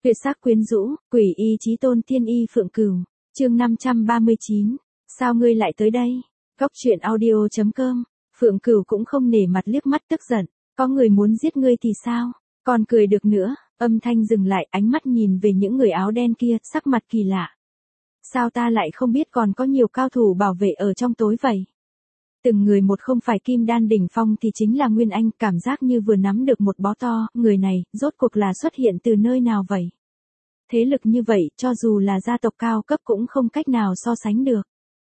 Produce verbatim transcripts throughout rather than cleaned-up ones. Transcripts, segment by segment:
Tuyệt sắc quyến rũ, quỷ y chí tôn tiên y Phượng Cửu, chương năm trăm ba mươi chín, sao ngươi lại tới đây? Góc truyện audio chấm com, Phượng Cửu cũng không nể mặt liếc mắt tức giận, có người muốn giết ngươi thì sao? Còn cười được nữa, âm thanh dừng lại, ánh mắt nhìn về những người áo đen kia, sắc mặt kỳ lạ. Sao ta lại không biết còn có nhiều cao thủ bảo vệ ở trong tối vậy? Từng người một, không phải kim đan đỉnh phong thì chính là Nguyên Anh, cảm giác như vừa nắm được một bó to, người này, rốt cuộc là xuất hiện từ nơi nào vậy? Thế lực như vậy, cho dù là gia tộc cao cấp cũng không cách nào so sánh được.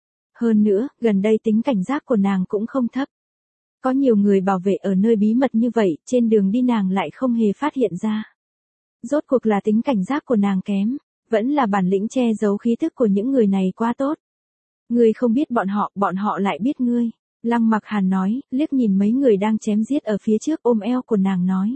Hơn nữa, gần đây tính cảnh giác của nàng cũng không thấp. Có nhiều người bảo vệ ở nơi bí mật như vậy, trên đường đi nàng lại không hề phát hiện ra. Rốt cuộc là tính cảnh giác của nàng kém, vẫn là bản lĩnh che giấu khí thức của những người này quá tốt. Ngươi không biết bọn họ, bọn họ lại biết ngươi. Lăng Mặc Hàn nói, liếc nhìn mấy người đang chém giết ở phía trước, ôm eo của nàng nói.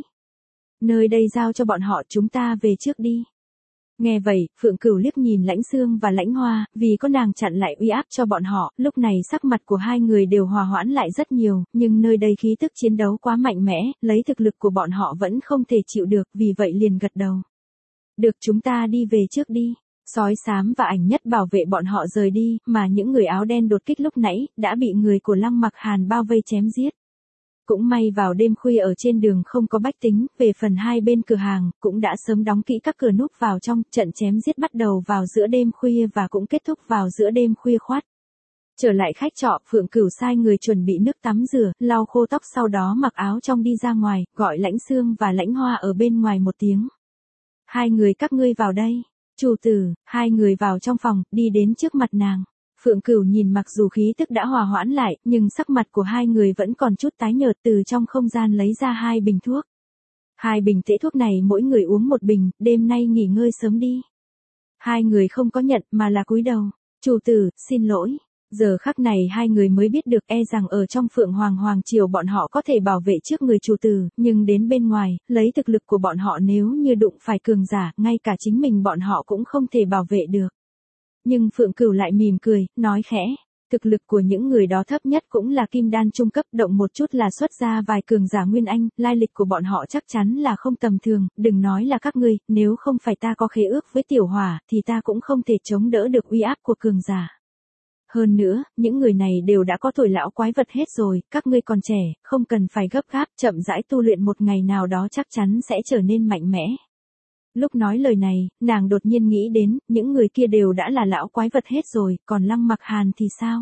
Nơi đây giao cho bọn họ, chúng ta về trước đi. Nghe vậy, Phượng Cửu liếc nhìn Lãnh Xương và Lãnh Hoa, vì có nàng chặn lại uy áp cho bọn họ, lúc này sắc mặt của hai người đều hòa hoãn lại rất nhiều, nhưng nơi đây khí tức chiến đấu quá mạnh mẽ, lấy thực lực của bọn họ vẫn không thể chịu được, vì vậy liền gật đầu. Được, chúng ta đi về trước đi. Sói xám và Ảnh Nhất bảo vệ bọn họ rời đi, mà những người áo đen đột kích lúc nãy, đã bị người của Lăng Mặc Hàn bao vây chém giết. Cũng may vào đêm khuya ở trên đường không có bách tính, về phần hai bên cửa hàng, cũng đã sớm đóng kỹ các cửa núp vào trong, trận chém giết bắt đầu vào giữa đêm khuya và cũng kết thúc vào giữa đêm khuya khoắt. Trở lại khách trọ, Phượng Cửu sai người chuẩn bị nước tắm rửa, lau khô tóc, sau đó mặc áo trong đi ra ngoài, gọi Lãnh Xương và Lãnh Hoa ở bên ngoài một tiếng. Hai người các ngươi vào đây. Chủ tử, hai người vào trong phòng, đi đến trước mặt nàng. Phượng Cửu nhìn, mặc dù khí tức đã hòa hoãn lại, nhưng sắc mặt của hai người vẫn còn chút tái nhợt, từ trong không gian lấy ra hai bình thuốc. Hai bình tễ thuốc này mỗi người uống một bình, đêm nay nghỉ ngơi sớm đi. Hai người không có nhận mà là cúi đầu. Chủ tử, xin lỗi. Giờ khắc này hai người mới biết được, e rằng ở trong Phượng Hoàng Hoàng Triều bọn họ có thể bảo vệ trước người chủ tử, nhưng đến bên ngoài, lấy thực lực của bọn họ nếu như đụng phải cường giả, ngay cả chính mình bọn họ cũng không thể bảo vệ được. Nhưng Phượng Cửu lại mỉm cười, nói khẽ, thực lực của những người đó thấp nhất cũng là kim đan trung cấp, động một chút là xuất ra vài cường giả Nguyên Anh, lai lịch của bọn họ chắc chắn là không tầm thường, đừng nói là các ngươi, nếu không phải ta có khế ước với Tiểu Hỏa, thì ta cũng không thể chống đỡ được uy áp của cường giả. Hơn nữa, những người này đều đã có tuổi lão quái vật hết rồi, các ngươi còn trẻ, không cần phải gấp gáp, chậm rãi tu luyện, một ngày nào đó chắc chắn sẽ trở nên mạnh mẽ. Lúc nói lời này, nàng đột nhiên nghĩ đến, những người kia đều đã là lão quái vật hết rồi, còn Lăng Mặc Hàn thì sao?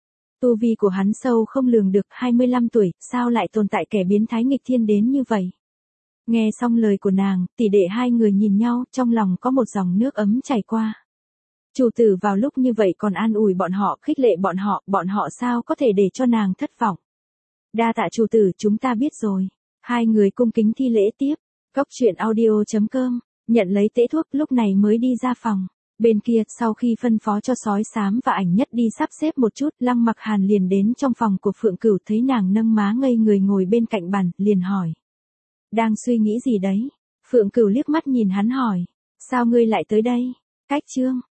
Tu vi của hắn sâu không lường được, hai mươi lăm tuổi, sao lại tồn tại kẻ biến thái nghịch thiên đến như vậy? Nghe xong lời của nàng, tỷ đệ hai người nhìn nhau, trong lòng có một dòng nước ấm chảy qua. Chủ tử vào lúc như vậy còn an ủi bọn họ, khích lệ bọn họ, bọn họ sao có thể để cho nàng thất vọng. Đa tạ chủ tử, chúng ta biết rồi. Hai người cung kính thi lễ tiếp. Góc truyện audio chấm com, nhận lấy tễ thuốc, lúc này mới đi ra phòng. Bên kia, sau khi phân phó cho Sói Xám và Ảnh Nhất đi sắp xếp một chút, Lăng Mặc Hàn liền đến trong phòng của Phượng Cửu, thấy nàng nâng má ngây người ngồi bên cạnh bàn, liền hỏi. Đang suy nghĩ gì đấy? Phượng Cửu liếc mắt nhìn hắn hỏi. Sao ngươi lại tới đây? Cách chương.